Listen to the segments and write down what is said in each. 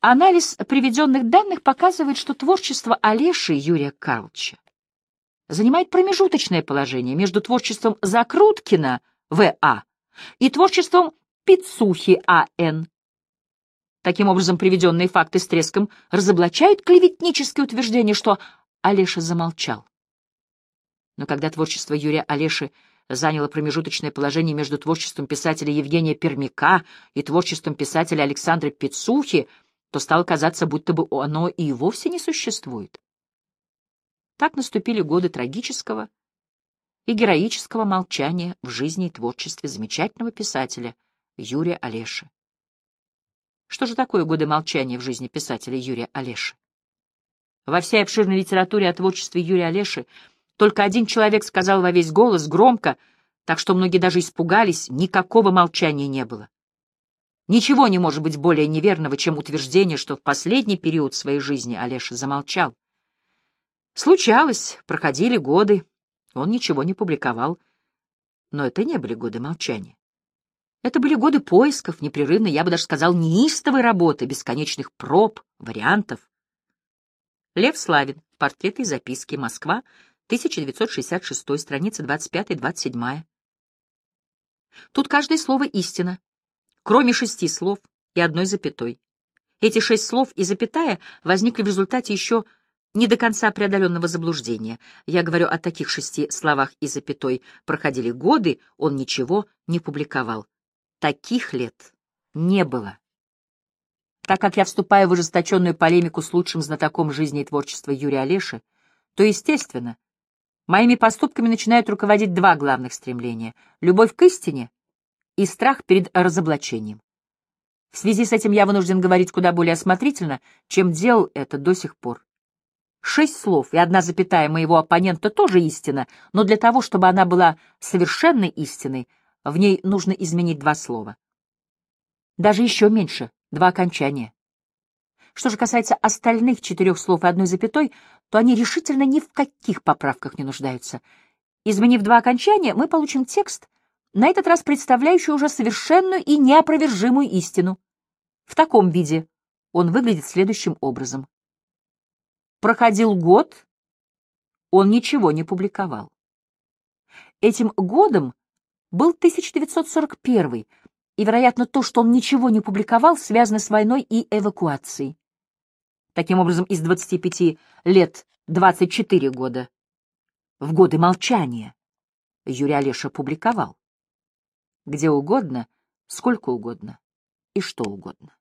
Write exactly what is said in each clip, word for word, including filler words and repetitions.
Анализ приведенных данных показывает, что творчество Олеши Юрия Карловича занимает промежуточное положение между творчеством Закруткина В А и творчеством Пицухи А Н Таким образом, приведенные факты с треском разоблачают клеветническое утверждение, что Олеша замолчал. Но когда творчество Юрия Олеши заняло промежуточное положение между творчеством писателя Евгения Пермяка и творчеством писателя Александра Пицухи, то стало казаться, будто бы оно и вовсе не существует. Так наступили годы трагического и героического молчания в жизни и творчестве замечательного писателя Юрия Олеши. Что же такое годы молчания в жизни писателя Юрия Олеши? Во всей обширной литературе о творчестве Юрия Олеши только один человек сказал во весь голос, громко, так что многие даже испугались, никакого молчания не было. Ничего не может быть более неверного, чем утверждение, что в последний период своей жизни Олеша замолчал. Случалось, проходили годы, он ничего не публиковал, но это не были годы молчания. Это были годы поисков, непрерывной, я бы даже сказал, неистовой работы, бесконечных проб, вариантов. Лев Славин. Портреты и записки. Москва. тысяча девятьсот шестьдесят шестой. Страница двадцать пятая — двадцать седьмая. Тут каждое слово истина, кроме шести слов и одной запятой. Эти шесть слов и запятая возникли в результате еще не до конца преодоленного заблуждения. Я говорю о таких шести словах и запятой. Проходили годы, он ничего не публиковал. Таких лет не было. Так как я вступаю в ожесточенную полемику с лучшим знатоком жизни и творчества Юрия Олеши, то, естественно, моими поступками начинают руководить два главных стремления — любовь к истине и страх перед разоблачением. В связи с этим я вынужден говорить куда более осмотрительно, чем делал это до сих пор. Шесть слов и одна запятая моего оппонента тоже истина, но для того, чтобы она была совершенной истиной, в ней нужно изменить два слова. Даже еще меньше — два окончания. Что же касается остальных четырех слов и одной запятой, то они решительно ни в каких поправках не нуждаются. Изменив два окончания, мы получим текст, на этот раз представляющий уже совершенную и неопровержимую истину. В таком виде он выглядит следующим образом. Проходил год, он ничего не публиковал. Этим годом был тысяча девятьсот сорок первый, и, вероятно, то, что он ничего не публиковал, связано с войной и эвакуацией. Таким образом, из двадцати пяти лет двадцать четыре года. В годы молчания Юрий Олеша публиковал. Где угодно, сколько угодно и что угодно.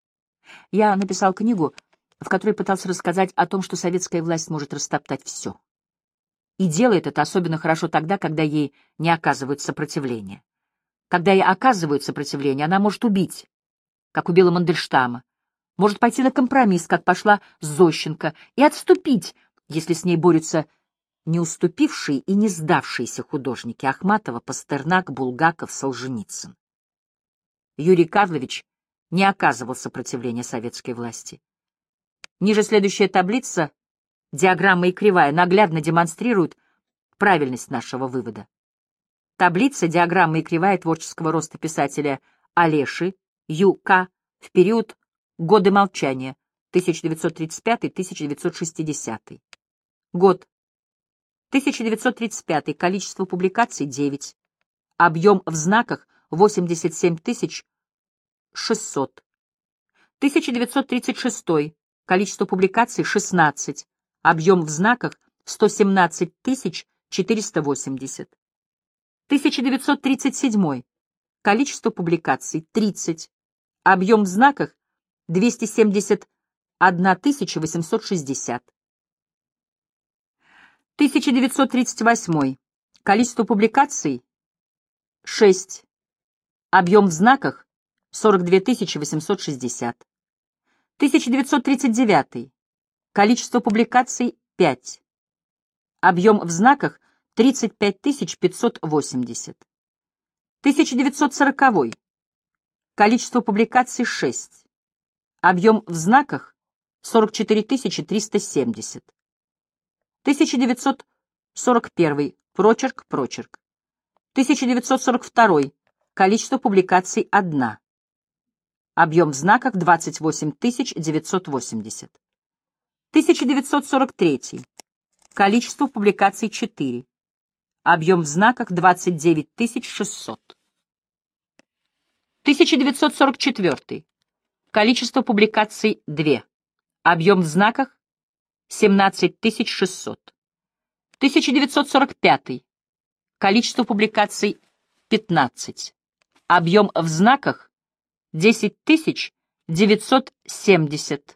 Я написал книгу, в которой пытался рассказать о том, что советская власть может растоптать все. И делает это особенно хорошо тогда, когда ей не оказывают сопротивления. Когда ей оказывают сопротивление, она может убить, как убила Мандельштама, может пойти на компромисс, как пошла Зощенко, и отступить, если с ней борются не уступившие и не сдавшиеся художники Ахматова, Пастернак, Булгаков, Солженицын. Юрий Карлович не оказывал сопротивления советской власти. Ниже следующая таблица, диаграмма и кривая, наглядно демонстрируют правильность нашего вывода. Таблица, диаграмма и кривая творческого роста писателя Олеши Ю К в период годы молчания тысяча девятьсот тридцать пятый — тысяча девятьсот шестидесятый. Год тысяча девятьсот тридцать пятый. Количество публикаций — девять. Объем в знаках — восемьдесят семь тысяч шестьсот. тысяча девятьсот тридцать шестой. Количество публикаций — шестнадцать. Объем в знаках — сто семнадцать тысяч четыреста восемьдесят. тысяча девятьсот тридцать седьмой. Количество публикаций — тридцать. Объем в знаках — двести семьдесят одна тысяча восемьсот шестьдесят. тысяча девятьсот тридцать восьмой. Количество публикаций — шесть. Объем в знаках — сорок две тысячи восемьсот шестьдесят. тысяча девятьсот тридцать девятый. Количество публикаций — пять. Объем в знаках — тридцать пять тысяч пятьсот восемьдесят. тысяча девятьсот сороковой. Количество публикаций — шесть. Объем в знаках — сорок четыре тысячи триста семьдесят. тысяча девятьсот сорок первый. Прочерк, прочерк. тысяча девятьсот сорок второй. Количество публикаций — одна. Объем в знаках двадцать восемь тысяч девятьсот восемьдесят. тысяча девятьсот сорок третий. Количество публикаций четыре. Объем в знаках двадцать девять тысяч шестьсот. тысяча девятьсот сорок четвертый. Количество публикаций два. Объем в знаках семнадцать тысяч шестьсот. тысяча девятьсот сорок пятый. Количество публикаций пятнадцать. Объем в знаках десять тысяч девятьсот семьдесят.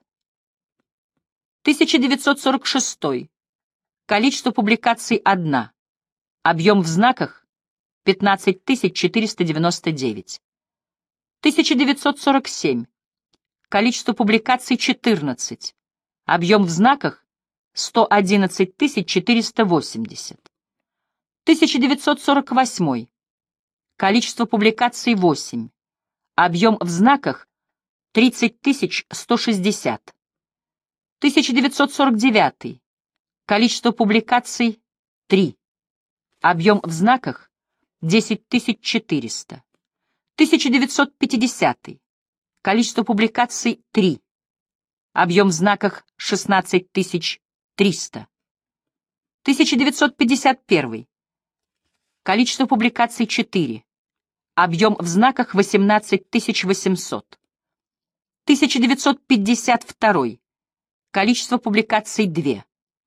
тысяча девятьсот сорок шестой. Количество публикаций один. Объем в знаках пятнадцать тысяч четыреста девяносто девять. тысяча девятьсот сорок семь. Количество публикаций четырнадцать. Объем в знаках сто одиннадцать тысяч четыреста восемьдесят. тысяча девятьсот сорок восьмой. Количество публикаций восемь. Объем в знаках тридцать тысяч сто шестьдесят. тысяча девятьсот сорок девятый. Количество публикаций три. Объем в знаках десять тысяч четыреста. тысяча девятьсот пятидесятый. Количество публикаций три. Объем в знаках шестнадцать тысяч триста. тысяча девятьсот пятьдесят первый. Количество публикаций четыре. Объем в знаках восемнадцать тысяч восемьсот. тысяча девятьсот пятьдесят второй. Количество публикаций два.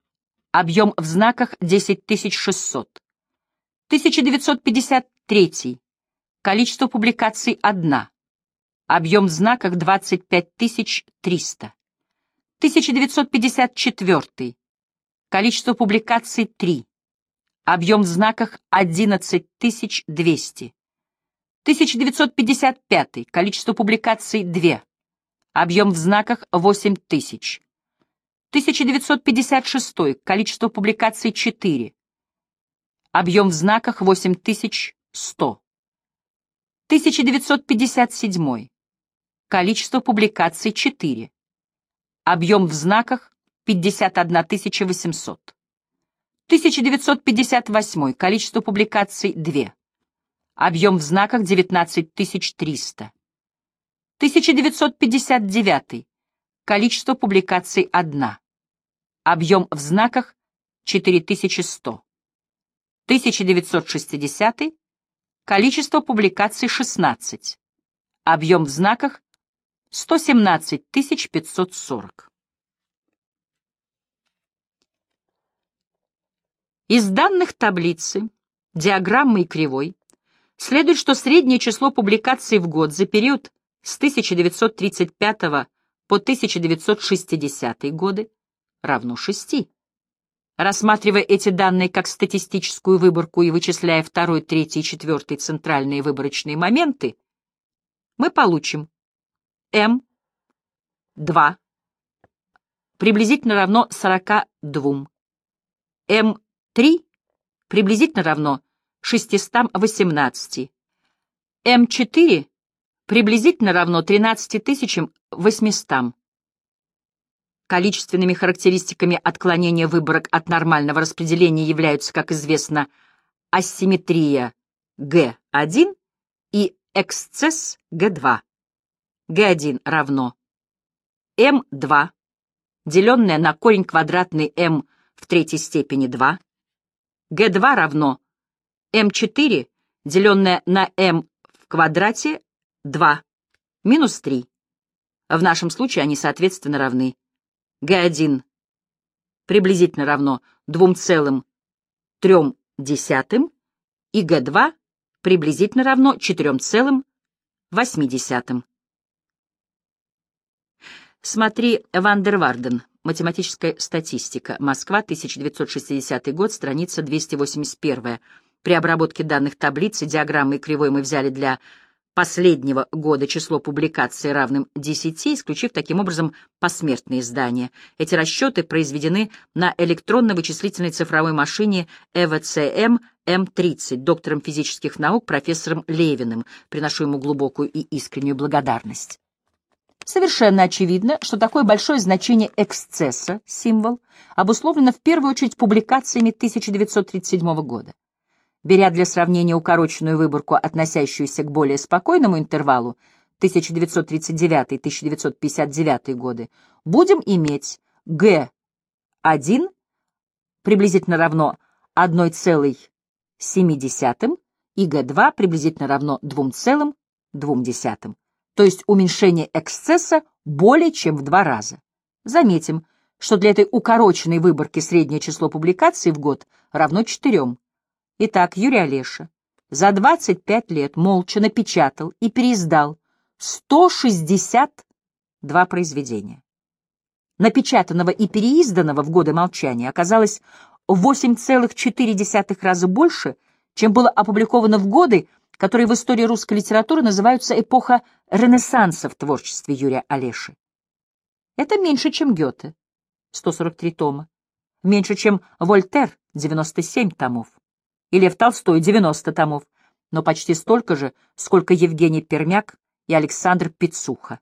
Объем в знаках десять тысяч шестьсот. тысяча девятьсот пятьдесят третий. Количество публикаций один. Объем в знаках двадцать пять тысяч триста. тысяча девятьсот пятьдесят четвертый. Количество публикаций три. Объем в знаках одиннадцать тысяч двести. тысяча девятьсот пятьдесят пятый. Количество публикаций два. Объем в знаках восемь тысяч. тысяча девятьсот пятьдесят шестой. Количество публикаций четыре. Объем в знаках восемь тысяч сто. тысяча девятьсот пятьдесят седьмой. Количество публикаций четыре. Объем в знаках пятьдесят одна тысяча восемьсот. тысяча девятьсот пятьдесят восьмой. Количество публикаций два. Объем в знаках девятнадцать тысяч триста. тысяча девятьсот пятьдесят девятый. Количество публикаций один. Объем в знаках четыре тысячи сто. тысяча девятьсот шестидесятый. Количество публикаций шестнадцать. Объем в знаках сто семнадцать тысяч пятьсот сорок. Из данных таблицы, диаграммы и кривой следует, что среднее число публикаций в год за период с тысяча девятьсот тридцать пятого по тысяча девятьсот шестидесятые годы равно шести. Рассматривая эти данные как статистическую выборку и вычисляя второй, третий и четвертый центральные выборочные моменты, мы получим эм два приблизительно равно сорока двум, эм три приблизительно равно шестистам восемнадцати, эм четыре приблизительно равно тринадцати тысячам восьмистам. Количественными характеристиками отклонения выборок от нормального распределения являются, как известно, асимметрия гэ один и эксцесс гэ два. гэ один равно эм два, деленное на корень квадратный m в третьей степени два. гэ два равно эм четыре, деленное на m в квадрате два, минус три. В нашем случае они, соответственно, равны. гэ один приблизительно равно двум целым трём десятым и гэ два приблизительно равно четырём целым восьми десятым. Смотри Ван дер Варден. Математическая статистика. Москва, тысяча девятьсот шестидесятый год, страница двести восемьдесят первая. При обработке данных таблицы, диаграммы и кривой мы взяли для последнего года число публикаций равным десяти, исключив таким образом посмертные издания. Эти расчеты произведены на электронно-вычислительной цифровой машине и ви си эм эм тридцать доктором физических наук профессором Левиным. Приношу ему глубокую и искреннюю благодарность. Совершенно очевидно, что такое большое значение эксцесса, символ, обусловлено в первую очередь публикациями тысяча девятьсот тридцать седьмого года. Беря для сравнения укороченную выборку, относящуюся к более спокойному интервалу тысяча девятьсот тридцать девятый — тысяча девятьсот пятьдесят девятый годы, будем иметь Г один приблизительно равно одной целой семи десятым и Г два приблизительно равно двум целым двум десятым, то есть уменьшение эксцесса более чем в два раза. Заметим, что для этой укороченной выборки среднее число публикаций в год равно четырем. Итак, Юрий Олеша за двадцать пять лет молча напечатал и переиздал сто шестьдесят два произведения. Напечатанного и переизданного в годы молчания оказалось в восемь целых четыре десятых раза больше, чем было опубликовано в годы, которые в истории русской литературы называются эпоха Ренессанса в творчестве Юрия Олеши. Это меньше, чем Гёте, сто сорок три тома, меньше, чем Вольтер, девяносто семь томов, и Лев Толстой, девяносто томов, но почти столько же, сколько Евгений Пермяк и Александр Пицуха.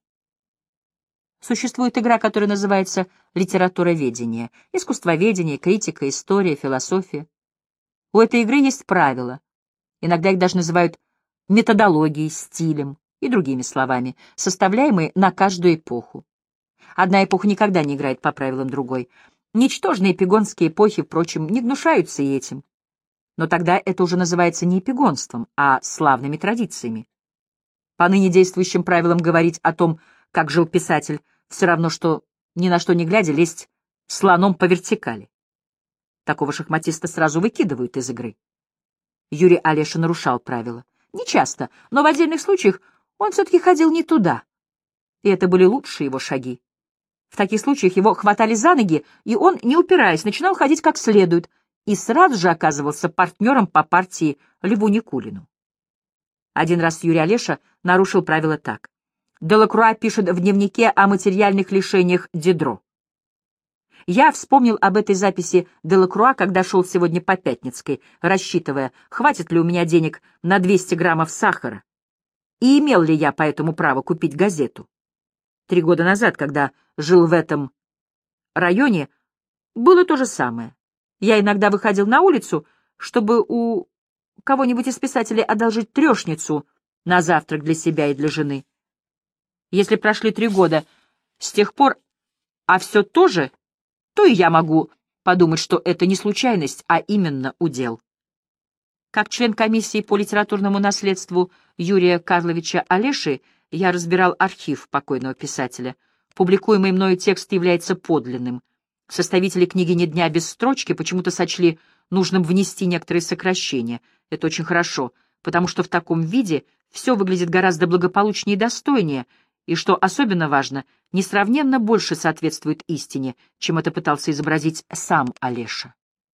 Существует игра, которая называется литературоведение, искусствоведение, критика, история, философия. У этой игры есть правила. Иногда их даже называют методологией, стилем и другими словами, составляемые на каждую эпоху. Одна эпоха никогда не играет по правилам другой. Ничтожные эпигонские эпохи, впрочем, не гнушаются и этим. Но тогда это уже называется не эпигонством, а славными традициями. По ныне действующим правилам говорить о том, как жил писатель, все равно, что ни на что не глядя лезть слоном по вертикали. Такого шахматиста сразу выкидывают из игры. Юрий Олеша нарушал правила. Не часто, но в отдельных случаях он все-таки ходил не туда. И это были лучшие его шаги. В таких случаях его хватали за ноги, и он, не упираясь, начинал ходить как следует, и сразу же оказывался партнером по партии Льву Никулину. Один раз Юрий Олеша нарушил правила так. Делакруа пишет в дневнике о материальных лишениях Дидро. Я вспомнил об этой записи Делакруа, когда шел сегодня по Пятницкой, рассчитывая, хватит ли у меня денег на двести граммов сахара, и имел ли я поэтому право купить газету. Три года назад, когда жил в этом районе, было то же самое. Я иногда выходил на улицу, чтобы у кого-нибудь из писателей одолжить трешницу на завтрак для себя и для жены. Если прошли три года с тех пор, а все то же, то и я могу подумать, что это не случайность, а именно удел. Как член комиссии по литературному наследству Юрия Карловича Олеши я разбирал архив покойного писателя. Публикуемый мною текст является подлинным. Составители книги «Ни дня без строчки» почему-то сочли нужным внести некоторые сокращения. Это очень хорошо, потому что в таком виде все выглядит гораздо благополучнее и достойнее, и, что особенно важно, несравненно больше соответствует истине, чем это пытался изобразить сам Олеша.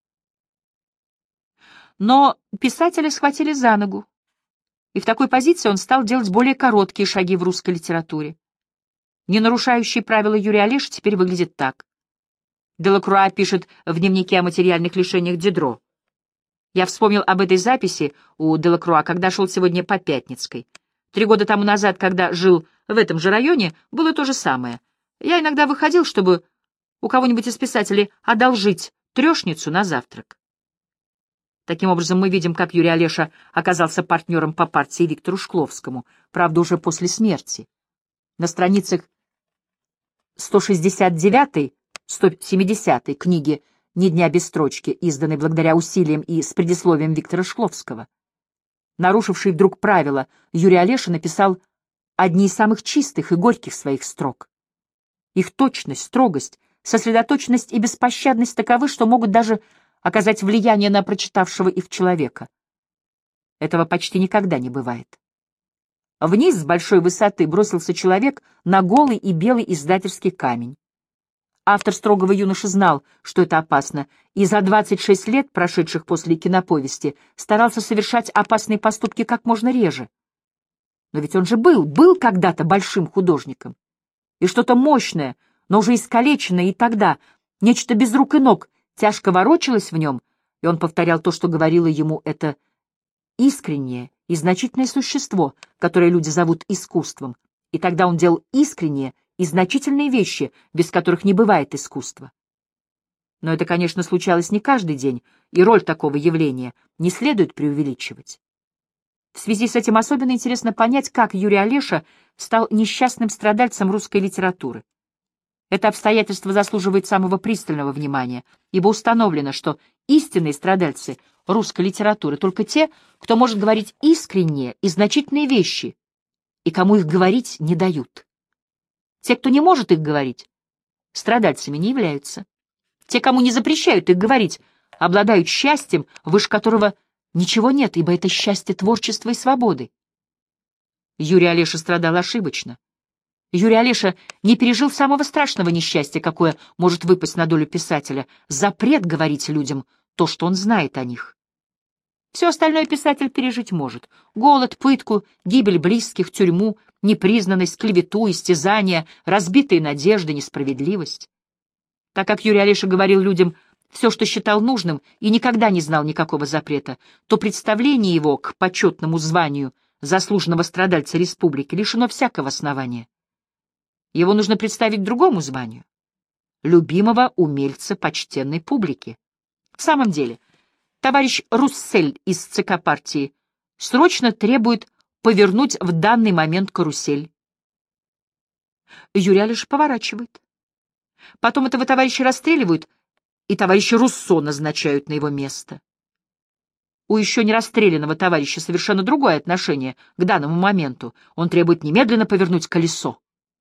Но писателя схватили за ногу, и в такой позиции он стал делать более короткие шаги в русской литературе. Не нарушающий правила Юрий Олеша теперь выглядит так. Делакруа пишет в дневнике о материальных лишениях Дидро. Я вспомнил об этой записи у Делакруа, когда шел сегодня по Пятницкой. Три года тому назад, когда жил в этом же районе, было то же самое. Я иногда выходил, чтобы у кого-нибудь из писателей одолжить трешницу на завтрак. Таким образом, мы видим, как Юрий Олеша оказался партнером по партии Виктору Шкловскому, правда, уже после смерти. На страницах сто шестьдесят девятой — сто семидесятой книги «Ни дня без строчки», изданной благодаря усилиям и с предисловием Виктора Шкловского. Нарушивший вдруг правила, Юрий Олеша написал одни из самых чистых и горьких своих строк. Их точность, строгость, сосредоточенность и беспощадность таковы, что могут даже оказать влияние на прочитавшего их человека. Этого почти никогда не бывает. Вниз с большой высоты бросился человек на голый и белый издательский камень. Автор «Строгого юноши» знал, что это опасно, и за двадцать шесть лет, прошедших после киноповести, старался совершать опасные поступки как можно реже. Но ведь он же был, был когда-то большим художником. И что-то мощное, но уже искалеченное и тогда, нечто без рук и ног, тяжко ворочалось в нем, и он повторял то, что говорило ему это искреннее и значительное существо, которое люди зовут искусством, и тогда он делал искренние и значительные вещи, без которых не бывает искусства. Но это, конечно, случалось не каждый день, и роль такого явления не следует преувеличивать. В связи с этим особенно интересно понять, как Юрий Олеша стал несчастным страдальцем русской литературы. Это обстоятельство заслуживает самого пристального внимания, ибо установлено, что истинные страдальцы русской литературы только те, кто может говорить искренние и значительные вещи, и кому их говорить не дают. Те, кто не может их говорить, страдальцами не являются. Те, кому не запрещают их говорить, обладают счастьем, выше которого ничего нет, ибо это счастье творчества и свободы. Юрий Олеша страдал ошибочно. Юрий Олеша не пережил самого страшного несчастья, какое может выпасть на долю писателя — запрет говорить людям то, что он знает о них. Все остальное писатель пережить может — голод, пытку, гибель близких, тюрьму, непризнанность, клевету, истязания, разбитые надежды, несправедливость. Так как Юрий Олеша говорил людям все, что считал нужным, и никогда не знал никакого запрета, то представление его к почетному званию заслуженного страдальца республики лишено всякого основания. Его нужно представить другому званию — любимого умельца почтенной публики. В самом деле, товарищ Руссель из ЦК партии срочно требует повернуть в данный момент карусель. Юрий Олеша поворачивает. Потом этого товарища расстреливают, и товарища Руссо назначают на его место. У еще не расстрелянного товарища совершенно другое отношение к данному моменту. Он требует немедленно повернуть колесо.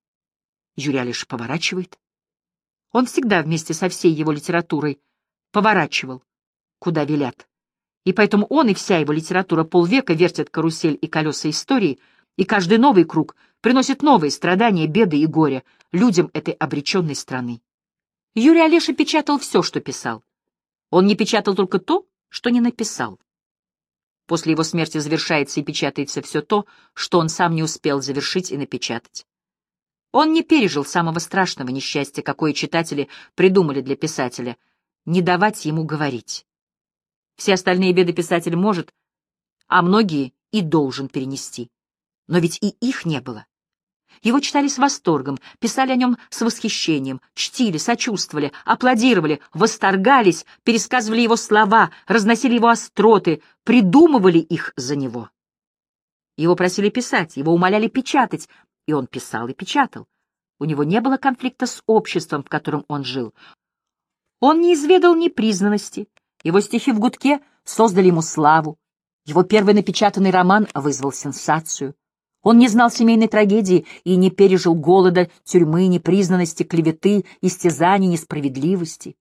Юрий Олеша поворачивает. Он всегда вместе со всей его литературой поворачивал, куда велят. И поэтому он и вся его литература полвека вертят карусель и колеса истории, и каждый новый круг приносит новые страдания, беды и горе людям этой обреченной страны. Юрий Олеша печатал все, что писал. Он не печатал только то, что не написал. После его смерти завершается и печатается все то, что он сам не успел завершить и напечатать. Он не пережил самого страшного несчастья, какое читатели придумали для писателя — не давать ему говорить. Все остальные беды писатель может, а многие и должен перенести. Но ведь и их не было. Его читали с восторгом, писали о нем с восхищением, чтили, сочувствовали, аплодировали, восторгались, пересказывали его слова, разносили его остроты, придумывали их за него. Его просили писать, его умоляли печатать, и он писал и печатал. У него не было конфликта с обществом, в котором он жил. Он не изведал непризнанности. Его стихи в гудке создали ему славу. Его первый напечатанный роман вызвал сенсацию. Он не знал семейной трагедии и не пережил голода, тюрьмы, непризнанности, клеветы, истязаний, несправедливости.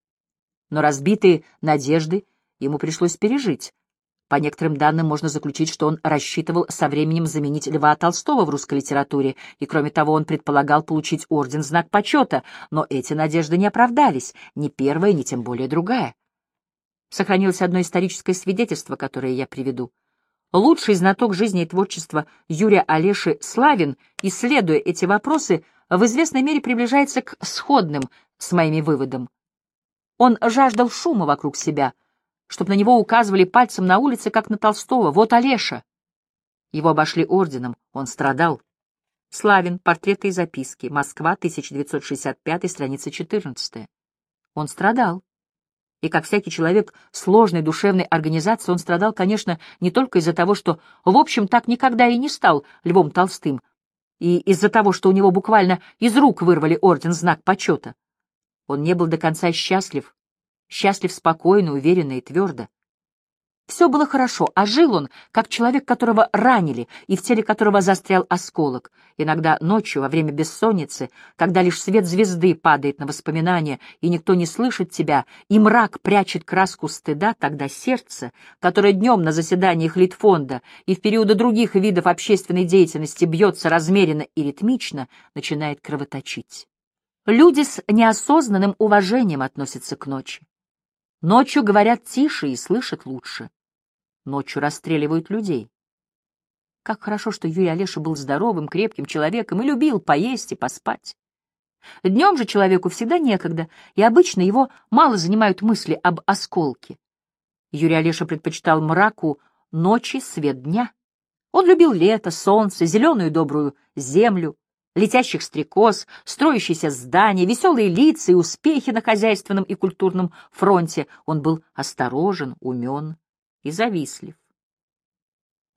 Но разбитые надежды ему пришлось пережить. По некоторым данным можно заключить, что он рассчитывал со временем заменить Льва Толстого в русской литературе, и, кроме того, он предполагал получить орден Знак почета, но эти надежды не оправдались, ни первая, ни тем более другая. Сохранилось одно историческое свидетельство, которое я приведу. Лучший знаток жизни и творчества Юрия Олеши Славин, исследуя эти вопросы, в известной мере приближается к сходным с моими выводом. Он жаждал шума вокруг себя, чтобы на него указывали пальцем на улице, как на Толстого. Вот Олеша. Его обошли орденом, он страдал. Славин. Портреты и записки. Москва, тысяча девятьсот шестьдесят пятый, страница четырнадцатая. Он страдал. И, как всякий человек сложной душевной организации, он страдал, конечно, не только из-за того, что, в общем, так никогда и не стал Львом Толстым, и из-за того, что у него буквально из рук вырвали орден Знак почета. Он не был до конца счастлив, счастлив спокойно, уверенно и твердо. Все было хорошо, а жил он, как человек, которого ранили, и в теле которого застрял осколок. Иногда ночью, во время бессонницы, когда лишь свет звезды падает на воспоминания, и никто не слышит тебя, и мрак прячет краску стыда, тогда сердце, которое днем на заседаниях Литфонда и в периоды других видов общественной деятельности бьется размеренно и ритмично, начинает кровоточить. Люди с неосознанным уважением относятся к ночи. Ночью говорят тише и слышат лучше. Ночью расстреливают людей. Как хорошо, что Юрий Олеша был здоровым, крепким человеком и любил поесть и поспать. Днем же человеку всегда некогда, и обычно его мало занимают мысли об осколке. Юрий Олеша предпочитал мраку ночи свет дня. Он любил лето, солнце, зеленую добрую землю, летящих стрекоз, строящиеся здания, веселые лица и успехи на хозяйственном и культурном фронте. Он был осторожен, умен и завистлив.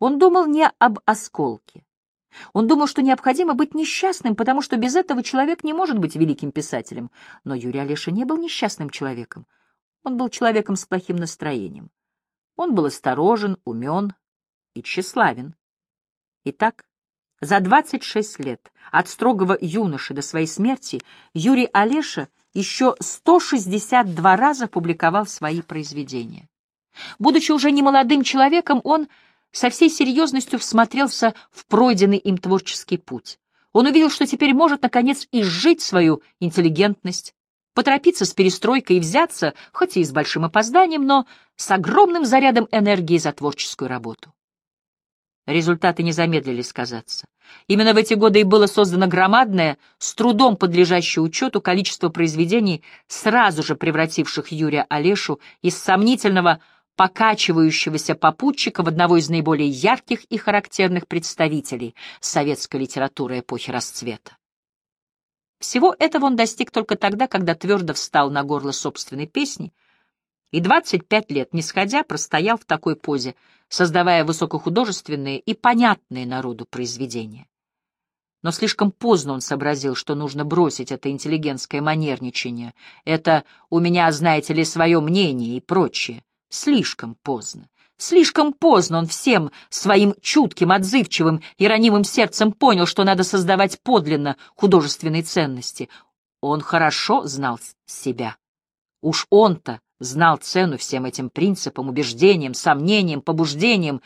Он думал не об осколке. Он думал, что необходимо быть несчастным, потому что без этого человек не может быть великим писателем. Но Юрий Олеша не был несчастным человеком. Он был человеком с плохим настроением. Он был осторожен, умен и тщеславен. Итак, за двадцать шесть лет, от строгого юноши до своей смерти, Юрий Олеша еще сто шестьдесят два раза публиковал свои произведения. Будучи уже немолодым человеком, он со всей серьезностью всмотрелся в пройденный им творческий путь. Он увидел, что теперь может, наконец, изжить свою интеллигентность, поторопиться с перестройкой и взяться, хоть и с большим опозданием, но с огромным зарядом энергии за творческую работу. Результаты не замедлили сказаться. Именно в эти годы и было создано громадное, с трудом подлежащее учету количество произведений, сразу же превративших Юрия Олешу из сомнительного покачивающегося попутчика в одного из наиболее ярких и характерных представителей советской литературы эпохи расцвета. Всего этого он достиг только тогда, когда твердо встал на горло собственной песни и двадцать пять лет, не сходя, простоял в такой позе, создавая высокохудожественные и понятные народу произведения. Но слишком поздно он сообразил, что нужно бросить это интеллигентское манерничание, это «у меня, знаете ли, свое мнение» и прочее. Слишком поздно. Слишком поздно он всем своим чутким, отзывчивым и ранимым сердцем понял, что надо создавать подлинно художественные ценности. Он хорошо знал себя. Уж он-то знал цену всем этим принципам, убеждениям, сомнениям, побуждениям.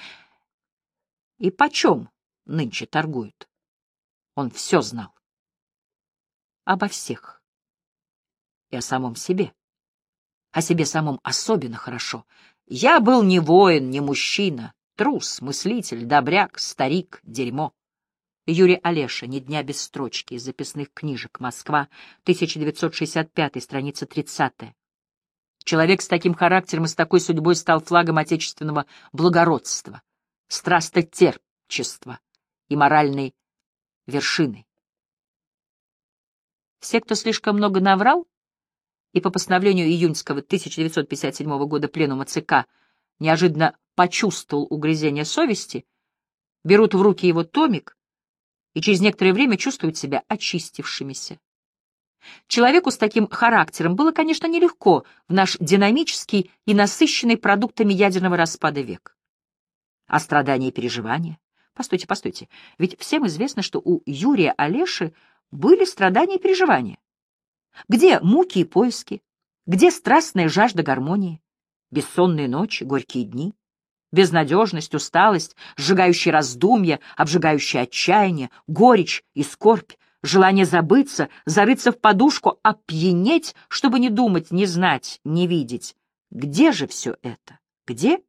И почем нынче торгуют? Он все знал. Обо всех. И о самом себе. О себе самом особенно хорошо. Я был не воин, не мужчина, трус, мыслитель, добряк, старик, дерьмо. Юрий Олеша, «Ни дня без строчки», из записных книжек, Москва, тысяча девятьсот шестьдесят пятый, страница тридцатая. Человек с таким характером и с такой судьбой стал флагом отечественного благородства, страстотерпчества и моральной вершиной. Все, кто слишком много наврал, и по постановлению июньского тысяча девятьсот пятьдесят седьмого года пленума ЦК неожиданно почувствовал угрызение совести, берут в руки его томик и через некоторое время чувствуют себя очистившимися. Человеку с таким характером было, конечно, нелегко в наш динамический и насыщенный продуктами ядерного распада век. А страдания и переживания? Постойте, постойте, ведь всем известно, что у Юрия Олеши были страдания и переживания. Где муки и поиски? Где страстная жажда гармонии? Бессонные ночи, горькие дни? Безнадежность, усталость, сжигающие раздумья, обжигающее отчаяние, горечь и скорбь, желание забыться, зарыться в подушку, опьянеть, чтобы не думать, не знать, не видеть. Где же все это? Где?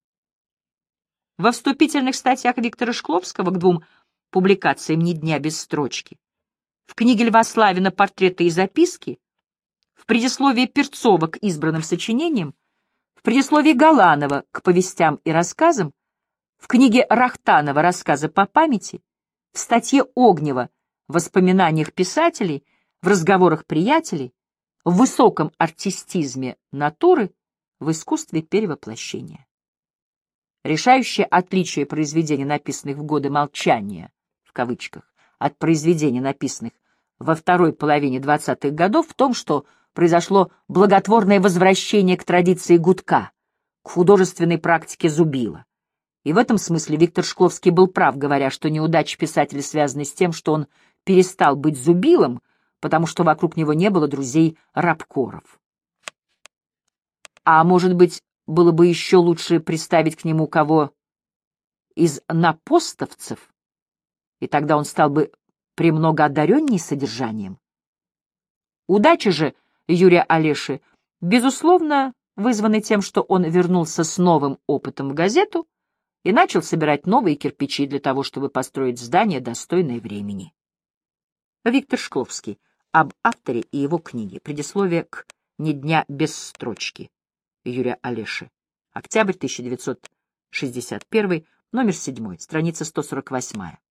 Во вступительных статьях Виктора Шкловского к двум публикациям «Ни дня без строчки», в книге Льва Славина «Портреты и записки», в предисловии Перцова к избранным сочинениям, в предисловии Галанова к повестям и рассказам, в книге Рахтанова «Рассказы по памяти», в статье Огнева в «Воспоминаниях писателей», в разговорах приятелей, в высоком артистизме натуры, в искусстве перевоплощения. Решающее отличие произведений, написанных в годы молчания, в кавычках, от произведений, написанных во второй половине двадцатых годов, в том, что произошло благотворное возвращение к традиции гудка, к художественной практике Зубила. И в этом смысле Виктор Шкловский был прав, говоря, что неудачи писателя связаны с тем, что он перестал быть Зубилом, потому что вокруг него не было друзей-рабкоров. А может быть, было бы еще лучше представить к нему кого из напостовцев, и тогда он стал бы премного одаренней содержанием. Удача же Юрия Олеши, безусловно, вызвана тем, что он вернулся с новым опытом в газету и начал собирать новые кирпичи для того, чтобы построить здание, достойное времени. Виктор Шкловский. Об авторе и его книге. Предисловие к «Ни дня без строчки» Юрия Олеши. Октябрь тысяча девятьсот шестьдесят первый, номер седьмой, страница сто сорок восьмая.